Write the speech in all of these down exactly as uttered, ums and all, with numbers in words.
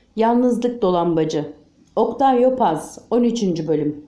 Yalnızlık Dolambacı. Octavio Paz. on üçüncü bölüm.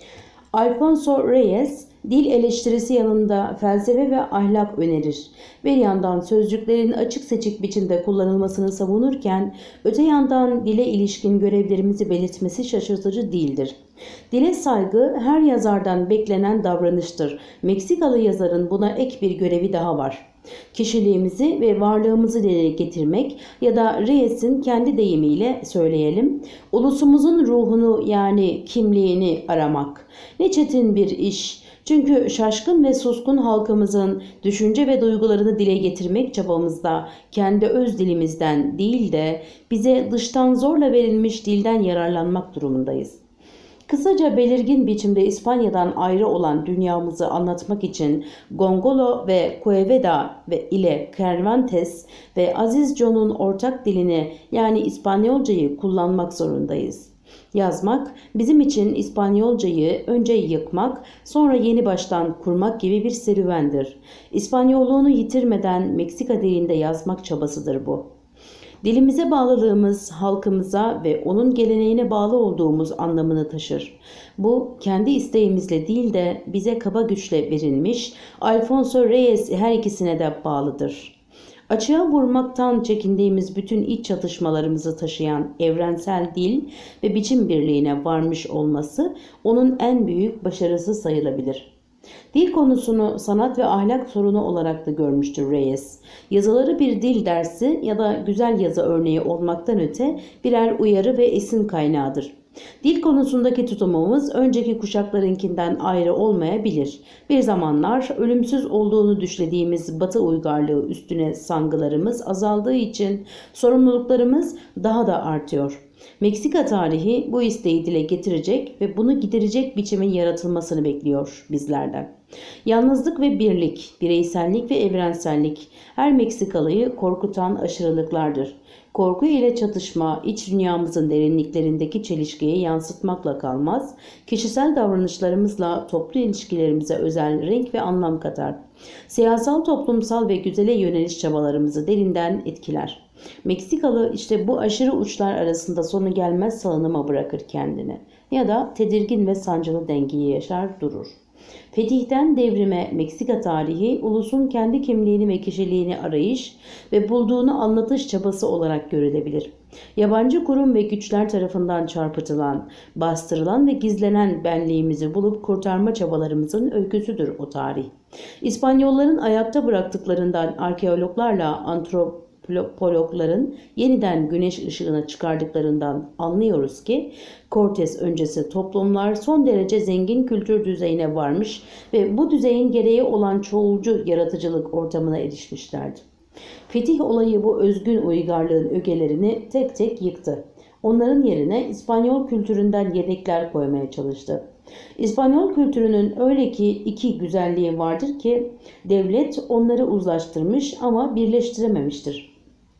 Alfonso Reyes, dil eleştirisi yanında felsefe ve ahlak önerir. Bir yandan sözcüklerin açık seçik biçimde kullanılmasını savunurken, öte yandan dile ilişkin görevlerimizi belirtmesi şaşırtıcı değildir. Dile saygı her yazardan beklenen davranıştır. Meksikalı yazarın buna ek bir görevi daha var. Kişiliğimizi ve varlığımızı dile getirmek ya da Reyes'in kendi deyimiyle söyleyelim, ulusumuzun ruhunu yani kimliğini aramak. Ne çetin bir iş. Çünkü şaşkın ve suskun halkımızın düşünce ve duygularını dile getirmek çabamızda kendi öz dilimizden değil de bize dıştan zorla verilmiş dilden yararlanmak durumundayız. Kısaca belirgin biçimde İspanya'dan ayrı olan dünyamızı anlatmak için Gongolo ve Quevedo ve ile Cervantes ve Aziz John'un ortak dilini yani İspanyolcayı kullanmak zorundayız. Yazmak bizim için İspanyolcayı önce yıkmak sonra yeni baştan kurmak gibi bir serüvendir. İspanyolluğunu yitirmeden Meksika dilinde yazmak çabasıdır bu. Dilimize bağlılığımız halkımıza ve onun geleneğine bağlı olduğumuz anlamını taşır. Bu kendi isteğimizle değil de bize kaba güçle verilmiş, Alfonso Reyes her ikisine de bağlıdır. Açığa vurmaktan çekindiğimiz bütün iç çatışmalarımızı taşıyan evrensel dil ve biçim birliğine varmış olması onun en büyük başarısı sayılabilir. Dil konusunu sanat ve ahlak sorunu olarak da görmüştür Reyes. Yazıları bir dil dersi ya da güzel yazı örneği olmaktan öte birer uyarı ve esin kaynağıdır. Dil konusundaki tutumumuz önceki kuşaklarınkinden ayrı olmayabilir. Bir zamanlar ölümsüz olduğunu düşlediğimiz Batı uygarlığı üstüne sangılarımız azaldığı için sorumluluklarımız daha da artıyor. Meksika tarihi bu isteği dile getirecek ve bunu giderecek biçimin yaratılmasını bekliyor bizlerden. Yalnızlık ve birlik, bireysellik ve evrensellik her Meksikalıyı korkutan aşırılıklardır. Korku ile çatışma iç dünyamızın derinliklerindeki çelişkiyi yansıtmakla kalmaz, kişisel davranışlarımızla toplu ilişkilerimize özel renk ve anlam katar. Siyasal, toplumsal ve güzele yöneliş çabalarımızı derinden etkiler. Meksikalı işte bu aşırı uçlar arasında sonu gelmez salınıma bırakır kendini ya da tedirgin ve sancılı dengeyi yaşar durur. Fetihten devrime Meksika tarihi ulusun kendi kimliğini ve kişiliğini arayış ve bulduğunu anlatış çabası olarak görülebilir. Yabancı kurum ve güçler tarafından çarpıtılan, bastırılan ve gizlenen benliğimizi bulup kurtarma çabalarımızın öyküsüdür o tarih. İspanyolların ayakta bıraktıklarından arkeologlarla antropologların Antropologların yeniden güneş ışığına çıkardıklarından anlıyoruz ki Cortes öncesi toplumlar son derece zengin kültür düzeyine varmış ve bu düzeyin gereği olan çoğulcu yaratıcılık ortamına erişmişlerdi. Fetih olayı bu özgün uygarlığın ögelerini tek tek yıktı. Onların yerine İspanyol kültüründen yedekler koymaya çalıştı. İspanyol kültürünün öyle ki iki güzelliği vardır ki devlet onları uzlaştırmış ama birleştirememiştir.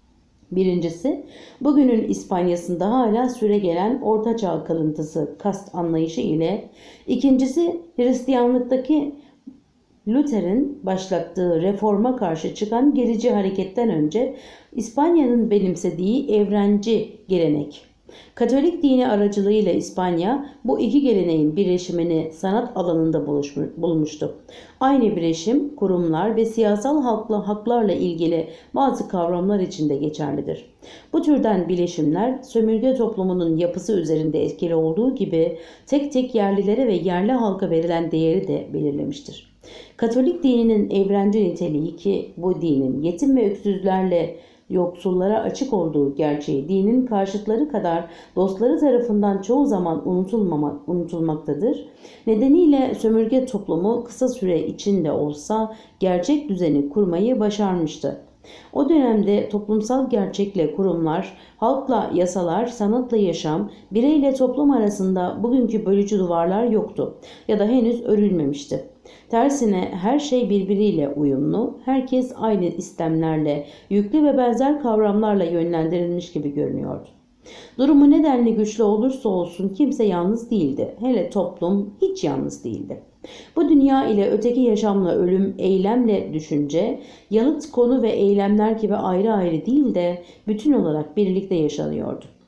Birincisi, bugünün İspanya'sında hala süregelen ortaçağ kalıntısı kast anlayışı ile, ikincisi Hristiyanlıktaki Luther'in başlattığı reforma karşı çıkan gerici hareketten önce İspanya'nın benimsediği evrenci gelenek. Katolik dini aracılığıyla İspanya bu iki geleneğin birleşimini sanat alanında bulmuştu. Aynı birleşim kurumlar ve siyasal haklarla ilgili bazı kavramlar için de geçerlidir. Bu türden bileşimler sömürge toplumunun yapısı üzerinde etkili olduğu gibi tek tek yerlilere ve yerli halka verilen değeri de belirlemiştir. Katolik dininin evrenci niteliği ki bu dinin yetim ve öksüzlerle yoksullara açık olduğu gerçeği dinin karşıtları kadar dostları tarafından çoğu zaman unutulmamak, unutulmaktadır. Nedeniyle sömürge toplumu kısa süre içinde olsa gerçek düzeni kurmayı başarmıştı. O dönemde toplumsal gerçekle kurumlar, halkla yasalar, sanatla yaşam, bireyle toplum arasında bugünkü bölücü duvarlar yoktu ya da henüz örülmemişti. Tersine her şey birbiriyle uyumlu, herkes aynı istemlerle, yüklü ve benzer kavramlarla yönlendirilmiş gibi görünüyordu. Durumu ne denli güçlü olursa olsun kimse yalnız değildi. Hele toplum hiç yalnız değildi. Bu dünya ile öteki yaşamla ölüm, eylemle düşünce, yanıt, konu ve eylemler gibi ayrı ayrı değil de bütün olarak birlikte yaşanıyordu.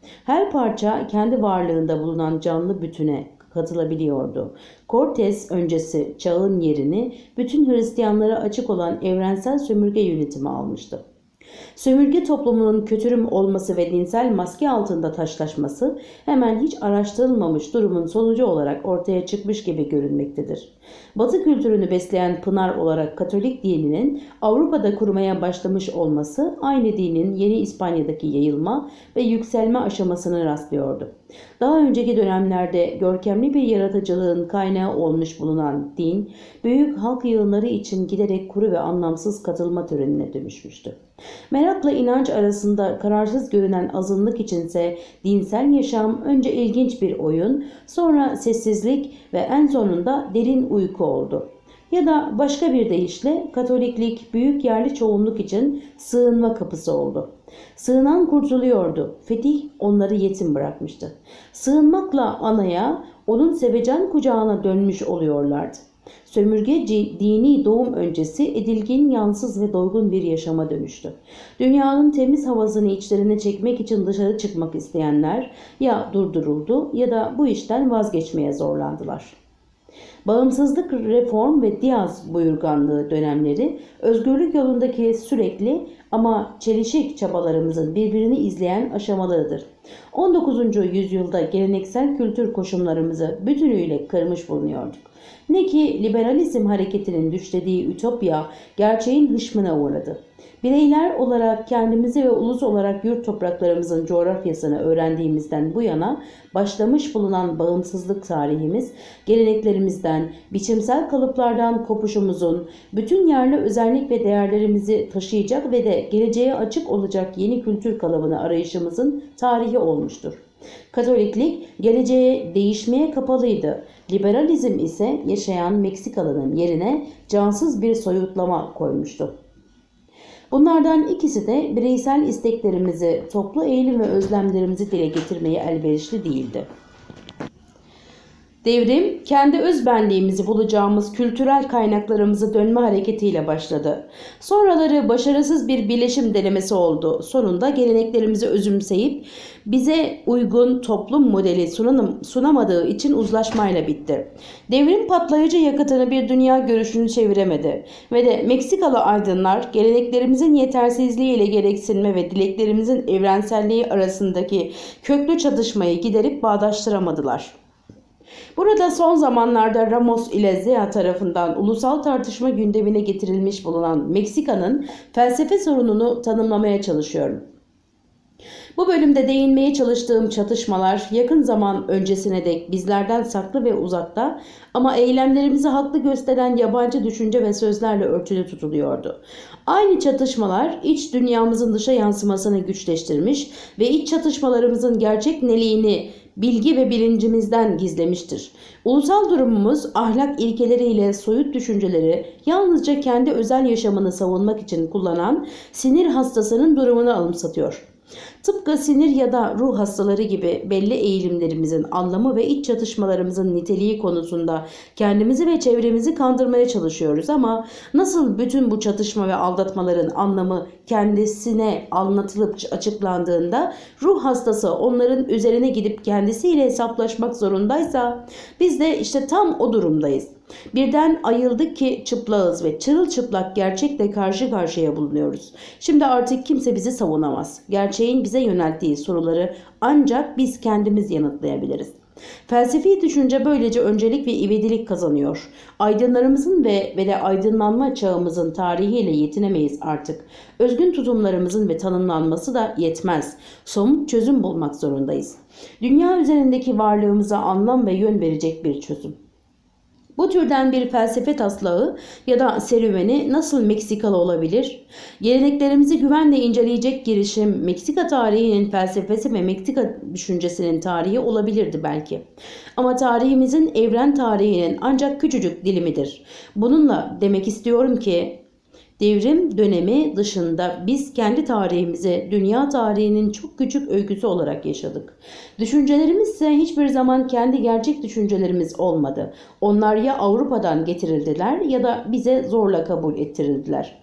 Her parça kendi varlığında bulunan canlı bütüne katılabiliyordu. Cortes öncesi çağın yerini bütün Hristiyanlara açık olan evrensel sömürge yönetimi almıştı. Sömürge toplumunun kötürüm olması ve dinsel maske altında taşlaşması hemen hiç araştırılmamış durumun sonucu olarak ortaya çıkmış gibi görünmektedir. Batı kültürünü besleyen pınar olarak Katolik dininin Avrupa'da kurmaya başlamış olması aynı dinin Yeni İspanya'daki yayılma ve yükselme aşamasını rastlıyordu. Daha önceki dönemlerde görkemli bir yaratıcılığın kaynağı olmuş bulunan din, büyük halk yığınları için giderek kuru ve anlamsız katılma törenine dönüşmüştü. Merakla inanç arasında kararsız görünen azınlık içinse dinsel yaşam önce ilginç bir oyun, sonra sessizlik ve en sonunda derin uyku oldu. Ya da başka bir deyişle Katoliklik büyük yerli çoğunluk için sığınma kapısı oldu. Sığınan kurtuluyordu. Fetih onları yetim bırakmıştı. Sığınmakla anaya, onun sevecen kucağına dönmüş oluyorlardı. Sömürgeci dini doğum öncesi edilgin, yansız ve doygun bir yaşama dönüştü. Dünyanın temiz havasını içlerine çekmek için dışarı çıkmak isteyenler ya durduruldu ya da bu işten vazgeçmeye zorlandılar. Bağımsızlık, reform ve Diaz buyurganlığı dönemleri özgürlük yolundaki sürekli ama çelişik çabalarımızın birbirini izleyen aşamalarıdır. on dokuzuncu yüzyılda geleneksel kültür koşumlarımızı bütünüyle kırmış bulunuyorduk. Ne ki liberalizm hareketinin düşlediği ütopya gerçeğin hışmına uğradı. Bireyler olarak kendimizi ve ulus olarak yurt topraklarımızın coğrafyasını öğrendiğimizden bu yana başlamış bulunan bağımsızlık tarihimiz, geleneklerimizden, biçimsel kalıplardan kopuşumuzun, bütün yerli özellik ve değerlerimizi taşıyacak ve de geleceğe açık olacak yeni kültür kalıbını arayışımızın tarihi olmuştur. Katoliklik geleceğe değişmeye kapalıydı. Liberalizm ise yaşayan Meksikalı'nın yerine cansız bir soyutlama koymuştu. Bunlardan ikisi de bireysel isteklerimizi, toplu eğilim ve özlemlerimizi dile getirmeye elverişli değildi. Devrim, kendi özbenliğimizi bulacağımız kültürel kaynaklarımızı dönme hareketiyle başladı. Sonraları başarısız bir birleşim denemesi oldu. Sonunda geleneklerimizi özümseyip bize uygun toplum modeli sunamadığı için uzlaşmayla bitti. Devrim patlayıcı yakıtını bir dünya görüşünü çeviremedi ve de Meksikalı aydınlar geleneklerimizin yetersizliğiyle gereksinme ve dileklerimizin evrenselliği arasındaki köklü çatışmayı giderip bağdaştıramadılar. Burada son zamanlarda Ramos ile Zea tarafından ulusal tartışma gündemine getirilmiş bulunan Meksika'nın felsefe sorununu tanımlamaya çalışıyorum. Bu bölümde değinmeye çalıştığım çatışmalar yakın zaman öncesine dek bizlerden saklı ve uzakta ama eylemlerimizi haklı gösteren yabancı düşünce ve sözlerle örtülü tutuluyordu. Aynı çatışmalar iç dünyamızın dışa yansımasını güçleştirmiş ve iç çatışmalarımızın gerçek neliğini bilgi ve bilincimizden gizlemiştir. Ulusal durumumuz ahlak ilkeleriyle soyut düşünceleri yalnızca kendi özel yaşamını savunmak için kullanan sinir hastasının durumunu anımsatıyor. Tıpkı sinir ya da ruh hastaları gibi belli eğilimlerimizin anlamı ve iç çatışmalarımızın niteliği konusunda kendimizi ve çevremizi kandırmaya çalışıyoruz ama nasıl bütün bu çatışma ve aldatmaların anlamı kendisine anlatılıp açıklandığında ruh hastası onların üzerine gidip kendisiyle hesaplaşmak zorundaysa biz de işte tam o durumdayız. Birden ayıldık ki çıplağız ve çırılçıplak gerçekle karşı karşıya bulunuyoruz. Şimdi artık kimse bizi savunamaz. Gerçeğin bize yönelttiği soruları ancak biz kendimiz yanıtlayabiliriz. Felsefi düşünce böylece öncelik ve ivedilik kazanıyor. Aydınlarımızın ve, ve de aydınlanma çağımızın tarihiyle yetinemeyiz artık. Özgün tutumlarımızın ve tanımlanması da yetmez. Somut çözüm bulmak zorundayız. Dünya üzerindeki varlığımıza anlam ve yön verecek bir çözüm. Bu türden bir felsefe taslağı ya da serüveni nasıl Meksikalı olabilir? Geleneklerimizi güvenle inceleyecek girişim Meksika tarihinin felsefesi ve Meksika düşüncesinin tarihi olabilirdi belki. Ama tarihimizin evren tarihinin ancak küçücük dilimidir. Bununla demek istiyorum ki devrim dönemi dışında biz kendi tarihimizi dünya tarihinin çok küçük öyküsü olarak yaşadık. Düşüncelerimiz ise hiçbir zaman kendi gerçek düşüncelerimiz olmadı. Onlar ya Avrupa'dan getirildiler ya da bize zorla kabul ettirildiler.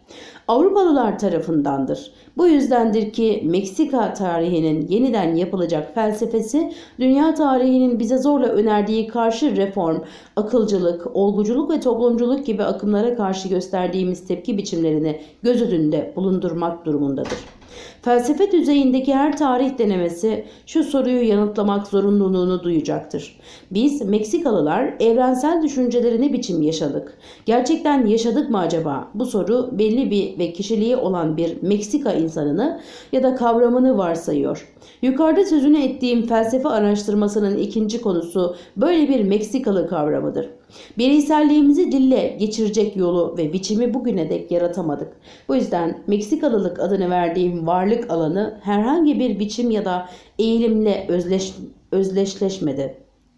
Avrupalılar tarafındandır. Bu yüzdendir ki Meksika tarihinin yeniden yapılacak felsefesi, dünya tarihinin bize zorla önerdiği karşı reform, akılcılık, olguculuk ve toplumculuk gibi akımlara karşı gösterdiğimiz tepki biçimlerini göz önünde bulundurmak durumundadır. Felsefe düzeyindeki her tarih denemesi şu soruyu yanıtlamak zorunluluğunu duyacaktır. Biz Meksikalılar evrensel düşünceleri ne biçim yaşadık? Gerçekten yaşadık mı acaba? Bu soru belli bir ve kişiliği olan bir Meksika insanını ya da kavramını varsayıyor. Yukarıda sözünü ettiğim felsefe araştırmasının ikinci konusu böyle bir Meksikalı kavramıdır. Bireyselliğimizi dille geçirecek yolu ve biçimi bugüne dek yaratamadık. Bu yüzden Meksikalılık adını verdiğim varlık alanı herhangi bir biçim ya da eğilimle özleş, özdeşleşmedi.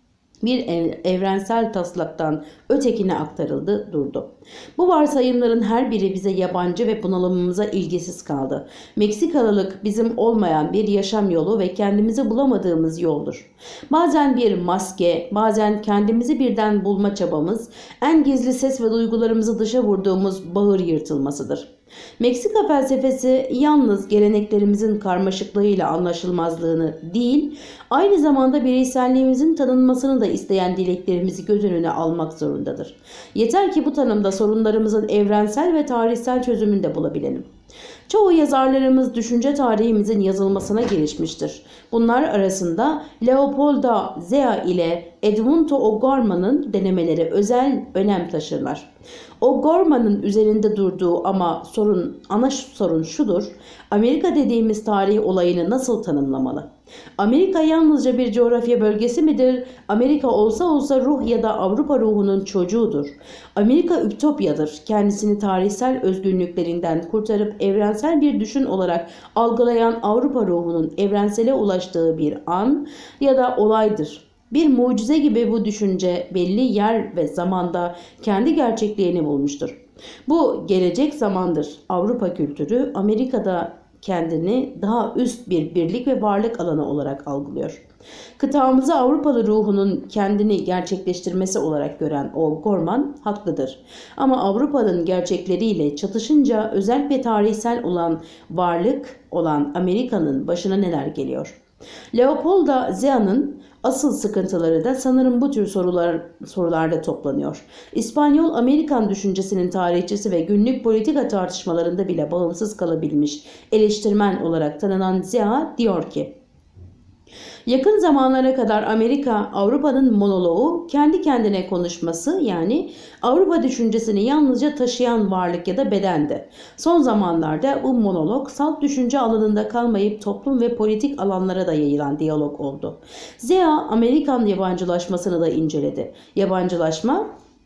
Bir evrensel taslaktan ötekine aktarıldı, durdu. Bu varsayımların her biri bize yabancı ve bunalımımıza ilgisiz kaldı. Meksikalılık bizim olmayan bir yaşam yolu ve kendimizi bulamadığımız yoldur. Bazen bir maske, bazen kendimizi birden bulma çabamız, en gizli ses ve duygularımızı dışa vurduğumuz bağır yırtılmasıdır. Meksika felsefesi yalnız geleneklerimizin karmaşıklığıyla anlaşılmazlığını değil, aynı zamanda bireyselliğimizin tanınmasını da isteyen dileklerimizi göz önüne almak zorundadır. Yeter ki bu tanımda sorunlarımızın evrensel ve tarihsel çözümünü de bulabilelim. Çoğu yazarlarımız düşünce tarihimizin yazılmasına girişmiştir. Bunlar arasında Leopoldo Zea ile Edmundo O'Gorman'ın denemeleri özel önem taşırlar. O'Gorman'ın üzerinde durduğu ama sorun, ana sorun şudur: Amerika dediğimiz tarih olayını nasıl tanımlamalı? Amerika yalnızca bir coğrafya bölgesi midir? Amerika olsa olsa ruh ya da Avrupa ruhunun çocuğudur. Amerika ütopyadır. Kendisini tarihsel özgünlüklerinden kurtarıp evrensel bir düşün olarak algılayan Avrupa ruhunun evrensele ulaştığı bir an ya da olaydır. Bir mucize gibi bu düşünce belli yer ve zamanda kendi gerçekliğini bulmuştur. Bu gelecek zamandır. Avrupa kültürü Amerika'da kendini daha üst bir birlik ve varlık alanı olarak algılıyor. Kıtamızı Avrupalı ruhunun kendini gerçekleştirmesi olarak gören O'Gorman haklıdır. Ama Avrupa'nın gerçekleriyle çatışınca özel ve tarihsel olan varlık olan Amerika'nın başına neler geliyor? Leopoldo Zea'nın asıl sıkıntıları da sanırım bu tür sorular, sorularda toplanıyor. İspanyol-Amerikan düşüncesinin tarihçisi ve günlük politika tartışmalarında bile bağımsız kalabilmiş eleştirmen olarak tanınan Zea diyor ki, yakın zamanlara kadar Amerika, Avrupa'nın monoloğu, kendi kendine konuşması, yani Avrupa düşüncesini yalnızca taşıyan varlık ya da bedendi. Son zamanlarda bu monolog salt düşünce alanında kalmayıp toplum ve politik alanlara da yayılan diyalog oldu. Zea, Amerikan yabancılaşmasını da inceledi. Yabancılaşma,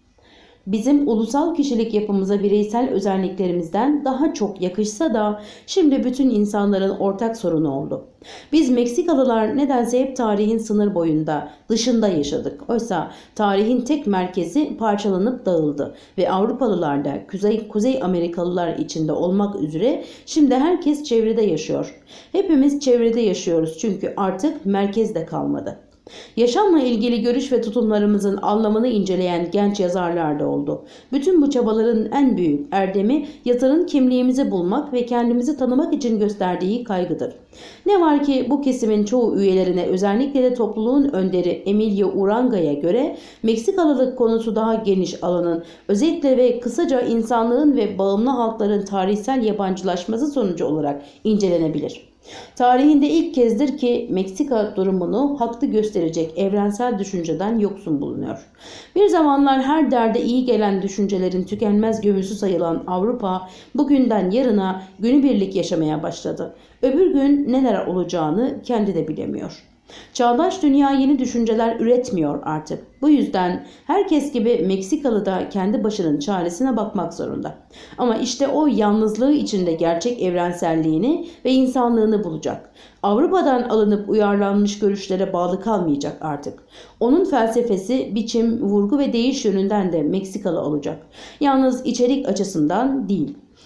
bizim ulusal kişilik yapımıza bireysel özelliklerimizden daha çok yakışsa da şimdi bütün insanların ortak sorunu oldu. Biz Meksikalılar nedense hep tarihin sınır boyunda, dışında yaşadık. Oysa tarihin tek merkezi parçalanıp dağıldı ve Avrupalılar da Kuzey, Kuzey Amerikalılar içinde olmak üzere şimdi herkes çevrede yaşıyor. Hepimiz çevrede yaşıyoruz çünkü artık merkezde kalmadı. Yaşamla ilgili görüş ve tutumlarımızın anlamını inceleyen genç yazarlar da oldu. Bütün bu çabaların en büyük erdemi yazarın kimliğimizi bulmak ve kendimizi tanımak için gösterdiği kaygıdır. Ne var ki bu kesimin çoğu üyelerine, özellikle de topluluğun önderi Emilio Uranga'ya göre Meksikalılık konusu daha geniş alanın, özetle ve kısaca insanlığın ve bağımlı halkların tarihsel yabancılaşması sonucu olarak incelenebilir. Tarihinde ilk kezdir ki Meksika durumunu haklı gösterecek evrensel düşünceden yoksun bulunuyor. Bir zamanlar her derde iyi gelen düşüncelerin tükenmez gömüsü sayılan Avrupa bugünden yarına günübirlik yaşamaya başladı. Öbür gün neler olacağını kendi de bilemiyor. Çağdaş dünya yeni düşünceler üretmiyor artık. Bu yüzden herkes gibi Meksikalı da kendi başının çaresine bakmak zorunda. Ama işte o yalnızlığı içinde gerçek evrenselliğini ve insanlığını bulacak. Avrupa'dan alınıp uyarlanmış görüşlere bağlı kalmayacak artık. Onun felsefesi, biçim, vurgu ve değiş yönünden de Meksikalı olacak. Yalnız içerik açısından değil.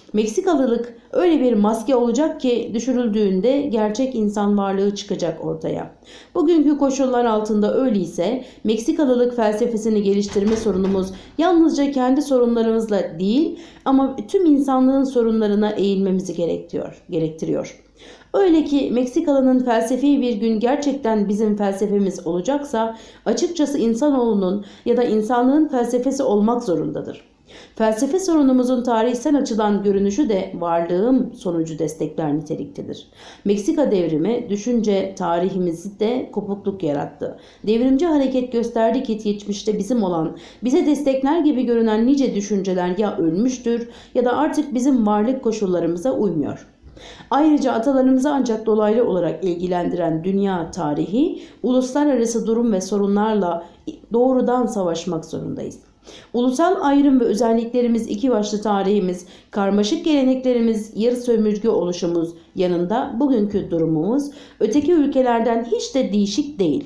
Meksikalılık öyle bir maske olacak ki düşürüldüğünde gerçek insan varlığı çıkacak ortaya. Bugünkü koşullar altında öyleyse Meksikalılık felsefesini geliştirme sorunumuz yalnızca kendi sorunlarımızla değil ama tüm insanlığın sorunlarına eğilmemizi gerektiriyor. gerektiriyor. Öyle ki Meksikalı'nın felsefi bir gün gerçekten bizim felsefemiz olacaksa açıkçası insanoğlunun ya da insanlığın felsefesi olmak zorundadır. Felsefe sorunumuzun tarihsel açıdan görünüşü de varlığım sonucu destekler niteliktedir. Meksika devrimi düşünce tarihimizde kopukluk yarattı. Devrimci hareket gösterdi ki geçmişte bizim olan, bize destekler gibi görünen nice düşünceler ya ölmüştür ya da artık bizim varlık koşullarımıza uymuyor. Ayrıca atalarımızı ancak dolaylı olarak ilgilendiren dünya tarihi, uluslararası durum ve sorunlarla doğrudan savaşmak zorundayız. Ulusal ayrım ve özelliklerimiz, iki başlı tarihimiz, karmaşık geleneklerimiz, yarı sömürge oluşumuz yanında bugünkü durumumuz öteki ülkelerden hiç de değişik değil.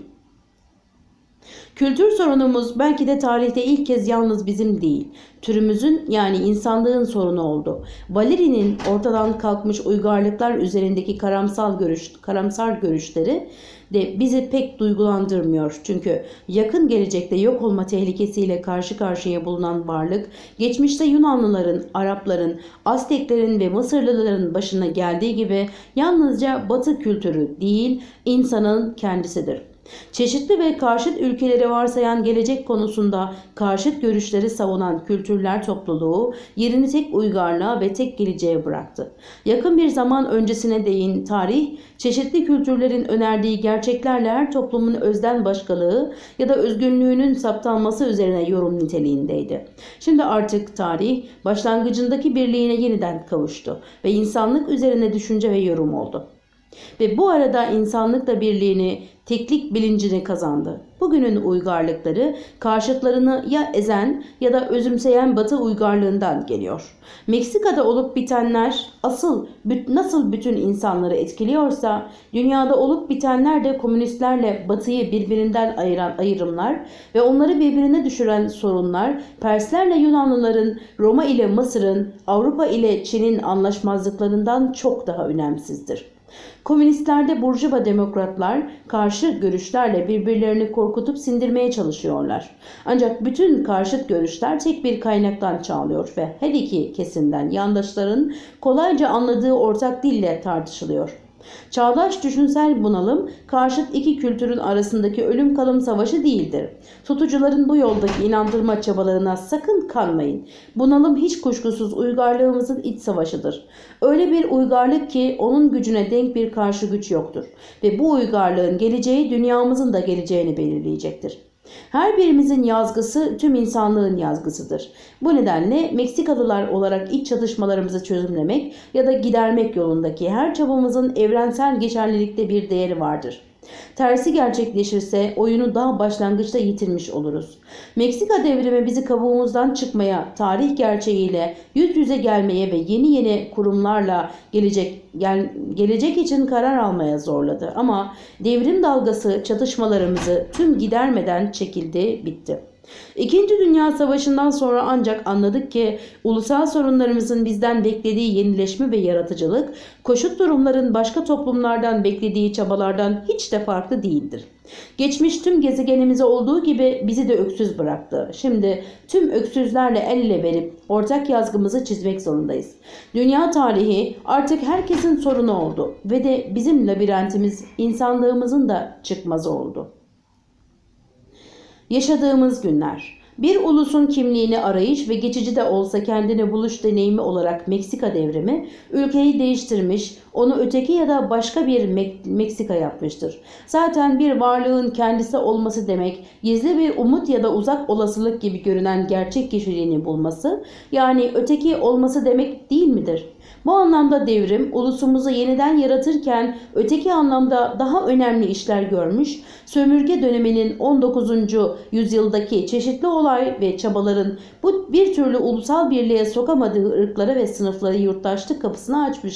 Kültür sorunumuz belki de tarihte ilk kez yalnız bizim değil, türümüzün yani insanlığın sorunu oldu. Valeri'nin ortadan kalkmış uygarlıklar üzerindeki karamsal görüş, karamsar görüşleri de bizi pek duygulandırmıyor. Çünkü yakın gelecekte yok olma tehlikesiyle karşı karşıya bulunan varlık, geçmişte Yunanlıların, Arapların, Azteklerin ve Mısırlıların başına geldiği gibi yalnızca Batı kültürü değil, insanın kendisidir. Çeşitli ve karşıt ülkeleri varsayan gelecek konusunda karşıt görüşleri savunan kültürler topluluğu yerini tek uygarlığa ve tek geleceğe bıraktı. Yakın bir zaman öncesine değin tarih, çeşitli kültürlerin önerdiği gerçeklerle her toplumun özden başkalığı ya da özgünlüğünün saptanması üzerine yorum niteliğindeydi. Şimdi artık tarih başlangıcındaki birliğine yeniden kavuştu ve insanlık üzerine düşünce ve yorum oldu. Ve bu arada insanlık da birliğini, teklik bilincini kazandı. Bugünün uygarlıkları karşıtlarını ya ezen ya da özümseyen Batı uygarlığından geliyor. Meksika'da olup bitenler asıl nasıl bütün insanları etkiliyorsa dünyada olup bitenler de komünistlerle Batı'yı birbirinden ayıran ayrımlar ve onları birbirine düşüren sorunlar, Perslerle Yunanlıların, Roma ile Mısır'ın, Avrupa ile Çin'in anlaşmazlıklarından çok daha önemsizdir. Komünistlerde burjuva demokratlar karşı görüşlerle birbirlerini korkutup sindirmeye çalışıyorlar. Ancak bütün karşıt görüşler tek bir kaynaktan çağlıyor ve her iki kesimden yandaşların kolayca anladığı ortak dille tartışılıyor. Çağdaş düşünsel bunalım karşıt iki kültürün arasındaki ölüm kalım savaşı değildir. Tutucuların bu yoldaki inandırma çabalarına sakın kanmayın. Bunalım hiç kuşkusuz uygarlığımızın iç savaşıdır. Öyle bir uygarlık ki onun gücüne denk bir karşı güç yoktur. Ve bu uygarlığın geleceği dünyamızın da geleceğini belirleyecektir. Her birimizin yazgısı tüm insanlığın yazgısıdır. Bu nedenle Meksikalılar olarak iç çatışmalarımızı çözümlemek ya da gidermek yolundaki her çabamızın evrensel geçerlilikte bir değeri vardır. Tersi gerçekleşirse oyunu daha başlangıçta yitirmiş oluruz. Meksika devrimi bizi kabuğumuzdan çıkmaya, tarih gerçeğiyle yüz yüze gelmeye ve yeni yeni kurumlarla gelecek, gel, gelecek için karar almaya zorladı. Ama devrim dalgası çatışmalarımızı tüm gidermeden çekildi, bitti. İkinci Dünya Savaşı'ndan sonra ancak anladık ki ulusal sorunlarımızın bizden beklediği yenileşme ve yaratıcılık, koşut durumların başka toplumlardan beklediği çabalardan hiç de farklı değildir. Geçmiş tüm gezegenimize olduğu gibi bizi de öksüz bıraktı. Şimdi tüm öksüzlerle el ele verip ortak yazgımızı çizmek zorundayız. Dünya tarihi artık herkesin sorunu oldu ve de bizim labirentimiz insanlığımızın da çıkmazı oldu. Yaşadığımız günler. Bir ulusun kimliğini arayış ve geçici de olsa kendine buluş deneyimi olarak Meksika devrimi ülkeyi değiştirmiş, onu öteki ya da başka bir Mek- Meksika yapmıştır. Zaten bir varlığın kendisi olması demek, gizli bir umut ya da uzak olasılık gibi görünen gerçek kişiliğini bulması, yani öteki olması demek değil midir? Bu anlamda devrim ulusumuzu yeniden yaratırken öteki anlamda daha önemli işler görmüş, sömürge döneminin on dokuzuncu yüzyıldaki çeşitli olay ve çabaların bu bir türlü ulusal birliğe sokamadığı ırkları ve sınıfları yurttaşlık kapısını açmıştı.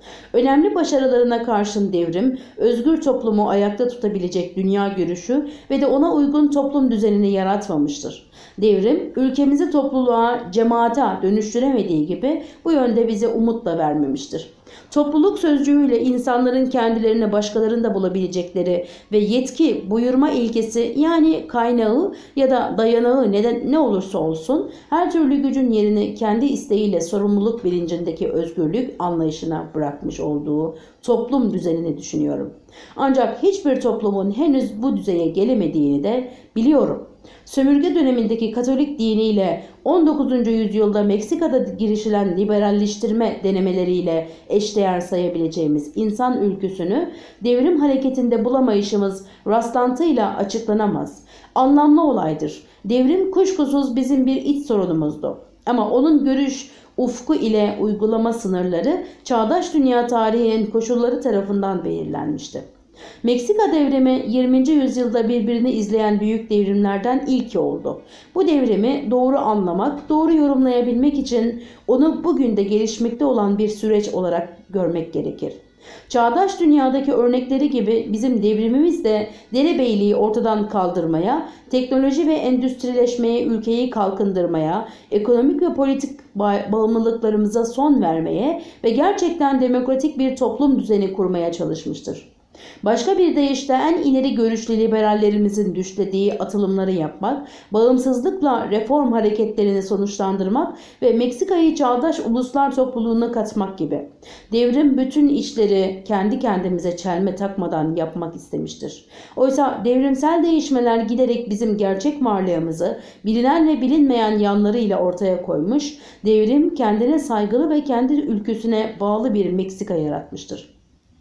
Önemli başarılarına karşın devrim, özgür toplumu ayakta tutabilecek dünya görüşü ve de ona uygun toplum düzenini yaratmamıştır. Devrim, ülkemizi topluluğa, cemaate dönüştüremediği gibi bu yönde bize umut da vermemiştir. Topluluk sözcüğüyle insanların kendilerini başkalarında bulabilecekleri ve yetki, buyurma ilkesi yani kaynağı ya da dayanağı neden, ne olursa olsun her türlü gücün yerini kendi isteğiyle sorumluluk bilincindeki özgürlük anlayışına bırakmış olduğu toplum düzenini düşünüyorum. Ancak hiçbir toplumun henüz bu düzeye gelemediğini de biliyorum. Sömürge dönemindeki Katolik diniyle on dokuzuncu yüzyılda Meksika'da girişilen liberalleştirme denemeleriyle eşdeğer sayabileceğimiz insan ülküsünü devrim hareketinde bulamayışımız rastlantıyla açıklanamaz. Anlamlı olaydır. Devrim kuşkusuz bizim bir iç sorunumuzdu. Ama onun görüş, ufku ile uygulama sınırları çağdaş dünya tarihinin koşulları tarafından belirlenmişti. Meksika devrimi yirminci yüzyılda birbirini izleyen büyük devrimlerden ilki oldu. Bu devrimi doğru anlamak, doğru yorumlayabilmek için onu bugün de gelişmekte olan bir süreç olarak görmek gerekir. Çağdaş dünyadaki örnekleri gibi bizim devrimimiz de derebeyliği ortadan kaldırmaya, teknoloji ve endüstrileşmeye, ülkeyi kalkındırmaya, ekonomik ve politik bağımlılıklarımıza son vermeye ve gerçekten demokratik bir toplum düzeni kurmaya çalışmıştır. Başka bir deyişle en ileri görüşlü liberallerimizin düşlediği atılımları yapmak, bağımsızlıkla reform hareketlerini sonuçlandırmak ve Meksika'yı çağdaş uluslar topluluğuna katmak gibi. Devrim bütün işleri kendi kendimize çelme takmadan yapmak istemiştir. Oysa devrimsel değişmeler giderek bizim gerçek varlığımızı bilinen ve bilinmeyen yanlarıyla ortaya koymuş, devrim kendine saygılı ve kendi ülküsüne bağlı bir Meksika yaratmıştır.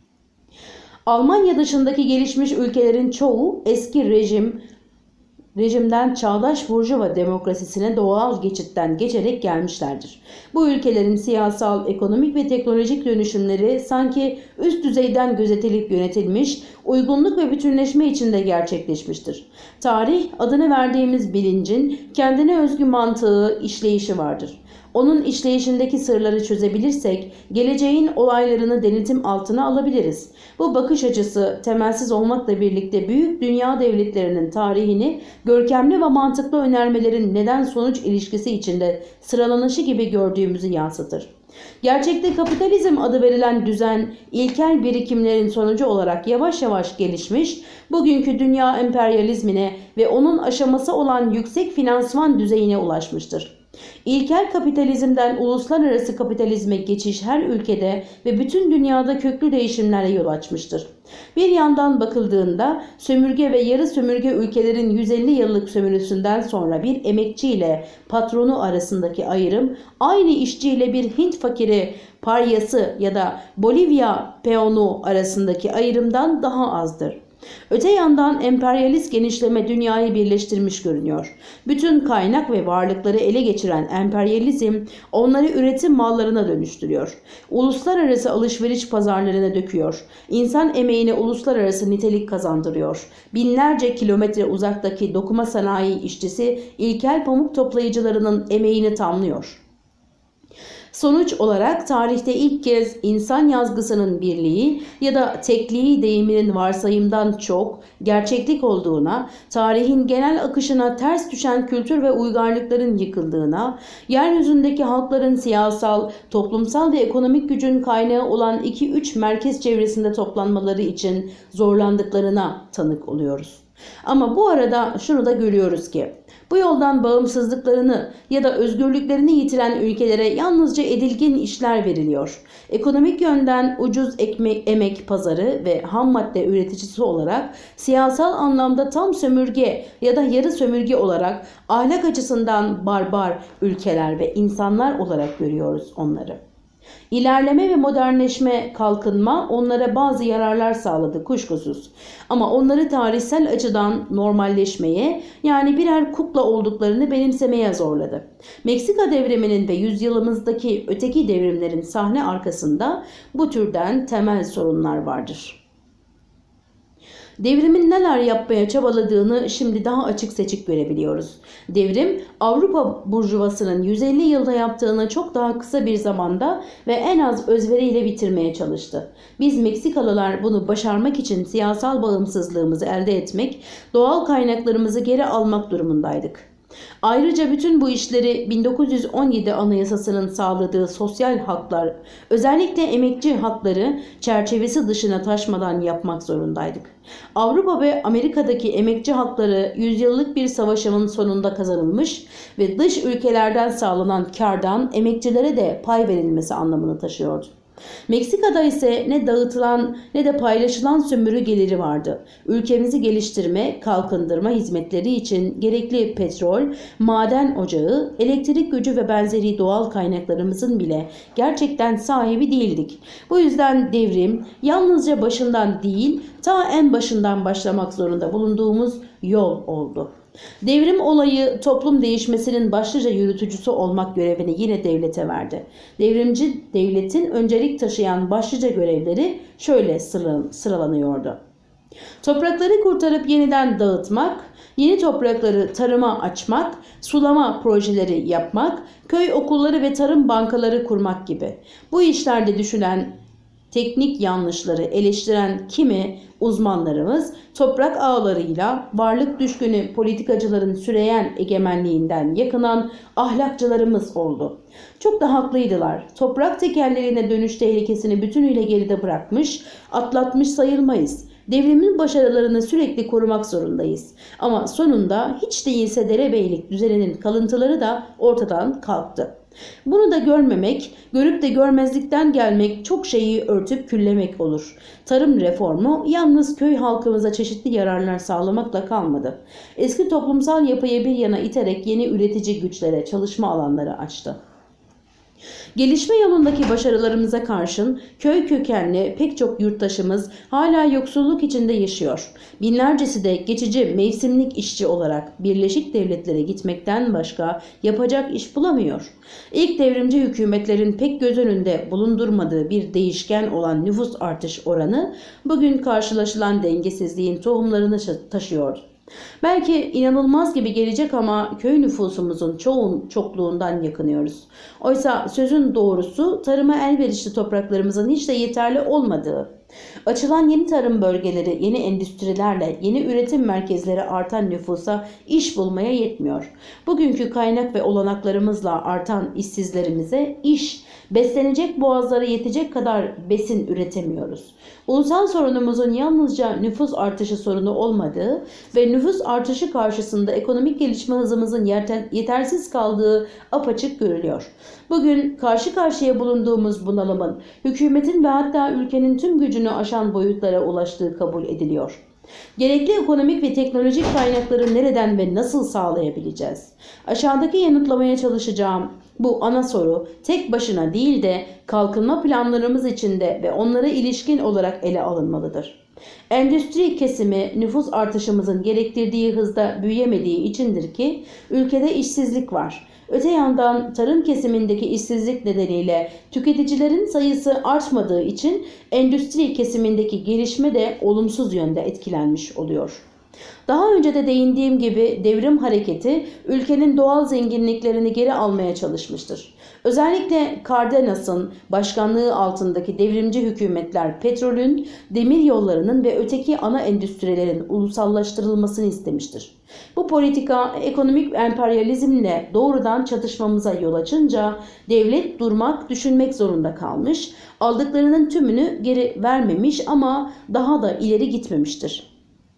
Almanya dışındaki gelişmiş ülkelerin çoğu eski rejim, rejimden çağdaş burjuva demokrasisine doğal geçitten geçerek gelmişlerdir. Bu ülkelerin siyasal, ekonomik ve teknolojik dönüşümleri sanki üst düzeyden gözetilip yönetilmiş, uygunluk ve bütünleşme içinde gerçekleşmiştir. Tarih, adını verdiğimiz bilincin kendine özgü mantığı, işleyişi vardır. Onun işleyişindeki sırları çözebilirsek geleceğin olaylarını denetim altına alabiliriz. Bu bakış açısı temelsiz olmakla birlikte büyük dünya devletlerinin tarihini görkemli ve mantıklı önermelerin neden-sonuç ilişkisi içinde sıralanışı gibi gördüğümüzü yansıtır. Gerçekte kapitalizm adı verilen düzen ilkel birikimlerin sonucu olarak yavaş yavaş gelişmiş, bugünkü dünya emperyalizmine ve onun aşaması olan yüksek finansman düzeyine ulaşmıştır. İlkel kapitalizmden uluslararası kapitalizme geçiş her ülkede ve bütün dünyada köklü değişimlere yol açmıştır. Bir yandan bakıldığında sömürge ve yarı sömürge ülkelerin yüz elli yıllık sömürüsünden sonra bir emekçi ile patronu arasındaki ayrım aynı işçi ile bir Hint fakiri paryası ya da Bolivya peonu arasındaki ayrımdan daha azdır. Öte yandan emperyalist genişleme dünyayı birleştirmiş görünüyor. Bütün kaynak ve varlıkları ele geçiren emperyalizm onları üretim mallarına dönüştürüyor. Uluslararası alışveriş pazarlarına döküyor. İnsan emeğine uluslararası nitelik kazandırıyor. Binlerce kilometre uzaktaki dokuma sanayi işçisi ilkel pamuk toplayıcılarının emeğini tamlıyor. Sonuç olarak tarihte ilk kez insan yazgısının birliği ya da tekliği deyiminin varsayımdan çok gerçeklik olduğuna, tarihin genel akışına ters düşen kültür ve uygarlıkların yıkıldığına, yeryüzündeki halkların siyasal, toplumsal ve ekonomik gücün kaynağı olan iki üç merkez çevresinde toplanmaları için zorlandıklarına tanık oluyoruz. Ama bu arada şunu da görüyoruz ki, bu yoldan bağımsızlıklarını ya da özgürlüklerini yitiren ülkelere yalnızca edilgin işler veriliyor. Ekonomik yönden ucuz ekmek, emek pazarı ve ham madde üreticisi olarak, siyasal anlamda tam sömürge ya da yarı sömürge olarak, ahlak açısından barbar ülkeler ve insanlar olarak görüyoruz onları. İlerleme ve modernleşme, kalkınma onlara bazı yararlar sağladı kuşkusuz. Ama onları tarihsel açıdan normalleşmeye, yani birer kukla olduklarını benimsemeye zorladı. Meksika devriminin ve yüzyılımızdaki öteki devrimlerin sahne arkasında bu türden temel sorunlar vardır. Devrimin neler yapmaya çabaladığını şimdi daha açık seçik görebiliyoruz. Devrim, Avrupa burjuvasının yüz elli yılda yaptığını çok daha kısa bir zamanda ve en az özveriyle bitirmeye çalıştı. Biz Meksikalılar bunu başarmak için siyasal bağımsızlığımızı elde etmek, doğal kaynaklarımızı geri almak durumundaydık. Ayrıca bütün bu işleri bin dokuz yüz on yedi Anayasası'nın sağladığı sosyal haklar, özellikle emekçi hakları çerçevesi dışına taşmadan yapmak zorundaydık. Avrupa ve Amerika'daki emekçi hakları yüzyıllık bir savaşın sonunda kazanılmış ve dış ülkelerden sağlanan kardan emekçilere de pay verilmesi anlamını taşıyordu. Meksika'da ise ne dağıtılan ne de paylaşılan sömürü geliri vardı. Ülkemizi geliştirme, kalkındırma hizmetleri için gerekli petrol, maden ocağı, elektrik gücü ve benzeri doğal kaynaklarımızın bile gerçekten sahibi değildik. Bu yüzden devrim yalnızca başından değil, ta en başından başlamak zorunda bulunduğumuz yol oldu. Devrim olayı toplum değişmesinin başlıca yürütücüsü olmak görevini yine devlete verdi. Devrimci devletin öncelik taşıyan başlıca görevleri şöyle sıralanıyordu. Toprakları kurtarıp yeniden dağıtmak, yeni toprakları tarıma açmak, sulama projeleri yapmak, köy okulları ve tarım bankaları kurmak gibi. Bu işlerde düşünen teknik yanlışları eleştiren kimi uzmanlarımız toprak ağlarıyla varlık düşkünü politikacıların süreyen egemenliğinden yakınan ahlakçılarımız oldu. Çok da haklıydılar. Toprak tekellerine dönüş tehlikesini bütünüyle geride bırakmış, atlatmış sayılmayız. Devrimin başarılarını sürekli korumak zorundayız. Ama sonunda hiç değilse derebeylik düzeninin kalıntıları da ortadan kalktı. Bunu da görmemek, görüp de görmezlikten gelmek çok şeyi örtüp küllemek olur. Tarım reformu yalnız köy halkımıza çeşitli yararlar sağlamakla kalmadı. Eski toplumsal yapıyı bir yana iterek yeni üretici güçlere çalışma alanları açtı. Gelişme yolundaki başarılarımıza karşın köy kökenli pek çok yurttaşımız hala yoksulluk içinde yaşıyor. Binlercesi de geçici mevsimlik işçi olarak Birleşik Devletlere gitmekten başka yapacak iş bulamıyor. İlk devrimci hükümetlerin pek göz önünde bulundurmadığı bir değişken olan nüfus artış oranı bugün karşılaşılan dengesizliğin tohumlarını taşıyor. Belki inanılmaz gibi gelecek ama köy nüfusumuzun çoğun çokluğundan yakınıyoruz. Oysa sözün doğrusu tarıma elverişli topraklarımızın hiç de yeterli olmadığı. Açılan yeni tarım bölgeleri, yeni endüstrilerle, yeni üretim merkezleri artan nüfusa iş bulmaya yetmiyor. Bugünkü kaynak ve olanaklarımızla artan işsizlerimize iş, beslenecek boğazlara yetecek kadar besin üretemiyoruz. Ulusal sorunumuzun yalnızca nüfus artışı sorunu olmadığı ve nüfus artışı karşısında ekonomik gelişme hızımızın yetersiz kaldığı apaçık görülüyor. Bugün karşı karşıya bulunduğumuz bunalımın hükümetin ve hatta ülkenin tüm gücünü aşan boyutlara ulaştığı kabul ediliyor. Gerekli ekonomik ve teknolojik kaynakları nereden ve nasıl sağlayabileceğiz? Aşağıdaki yanıtlamaya çalışacağım bu ana soru tek başına değil de kalkınma planlarımız içinde ve onlara ilişkin olarak ele alınmalıdır. Endüstri kesimi nüfus artışımızın gerektirdiği hızda büyüyemediği içindir ki ülkede işsizlik var. Öte yandan tarım kesimindeki işsizlik nedeniyle tüketicilerin sayısı artmadığı için endüstri kesimindeki gelişme de olumsuz yönde etkilenmiş oluyor. Daha önce de değindiğim gibi devrim hareketi ülkenin doğal zenginliklerini geri almaya çalışmıştır. Özellikle Cardenas'ın başkanlığı altındaki devrimci hükümetler petrolün, demir yollarının ve öteki ana endüstrilerin ulusallaştırılmasını istemiştir. Bu politika ekonomik emperyalizmle doğrudan çatışmamıza yol açınca devlet durmak, düşünmek zorunda kalmış, aldıklarının tümünü geri vermemiş ama daha da ileri gitmemiştir.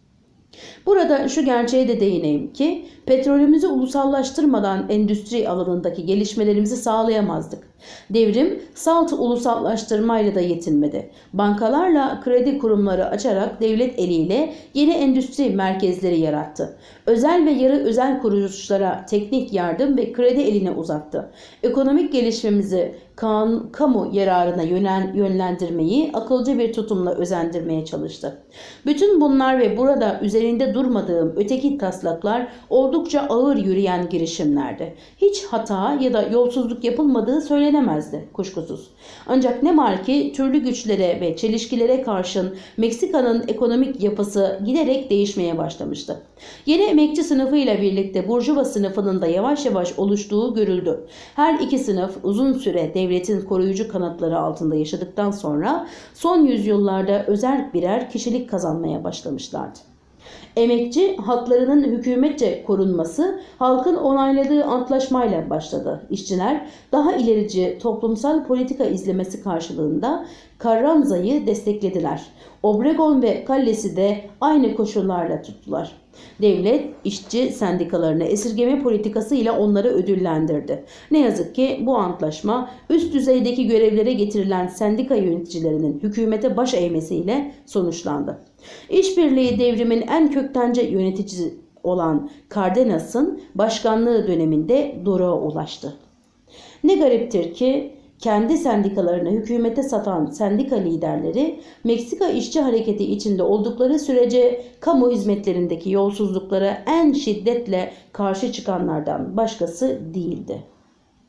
Burada şu gerçeğe de değineyim ki petrolümüzü ulusallaştırmadan endüstri alanındaki gelişmelerimizi sağlayamazdık. Devrim salt ulusallaştırmayla da yetinmedi. Bankalarla kredi kurumları açarak devlet eliyle yeni endüstri merkezleri yarattı. Özel ve yarı özel kuruluşlara teknik yardım ve kredi eline uzattı. Ekonomik gelişmemizi kan, kamu yararına yönel, yönlendirmeyi akılcı bir tutumla özendirmeye çalıştı. Bütün bunlar ve burada üzerinde durmadığım öteki taslaklar oldukça ağır yürüyen girişimlerdi. Hiç hata ya da yolsuzluk yapılmadığı söylenemez. söylenemezdi kuşkusuz. Ancak ne var ki türlü güçlere ve çelişkilere karşın Meksika'nın ekonomik yapısı giderek değişmeye başlamıştı. Yeni emekçi sınıfıyla birlikte burjuva sınıfının da yavaş yavaş oluştuğu görüldü. Her iki sınıf uzun süre devletin koruyucu kanatları altında yaşadıktan sonra son yüzyıllarda özel birer kişilik kazanmaya başlamışlardı. Emekçi haklarının hükümetçe korunması halkın onayladığı antlaşmayla başladı. İşçiler daha ilerici toplumsal politika izlemesi karşılığında Carranza'yı desteklediler. Obregon ve Calles'i de aynı koşullarla tuttular. Devlet işçi sendikalarını esirgeme politikası ile onları ödüllendirdi. Ne yazık ki bu antlaşma üst düzeydeki görevlere getirilen sendika yöneticilerinin hükümete baş eğmesiyle sonuçlandı. İşbirliği devrimin en köktenci yöneticisi olan Cardenas'ın başkanlığı döneminde doruğa ulaştı. Ne gariptir ki kendi sendikalarını hükümete satan sendika liderleri Meksika İşçi Hareketi içinde oldukları sürece kamu hizmetlerindeki yolsuzluklara en şiddetle karşı çıkanlardan başkası değildi.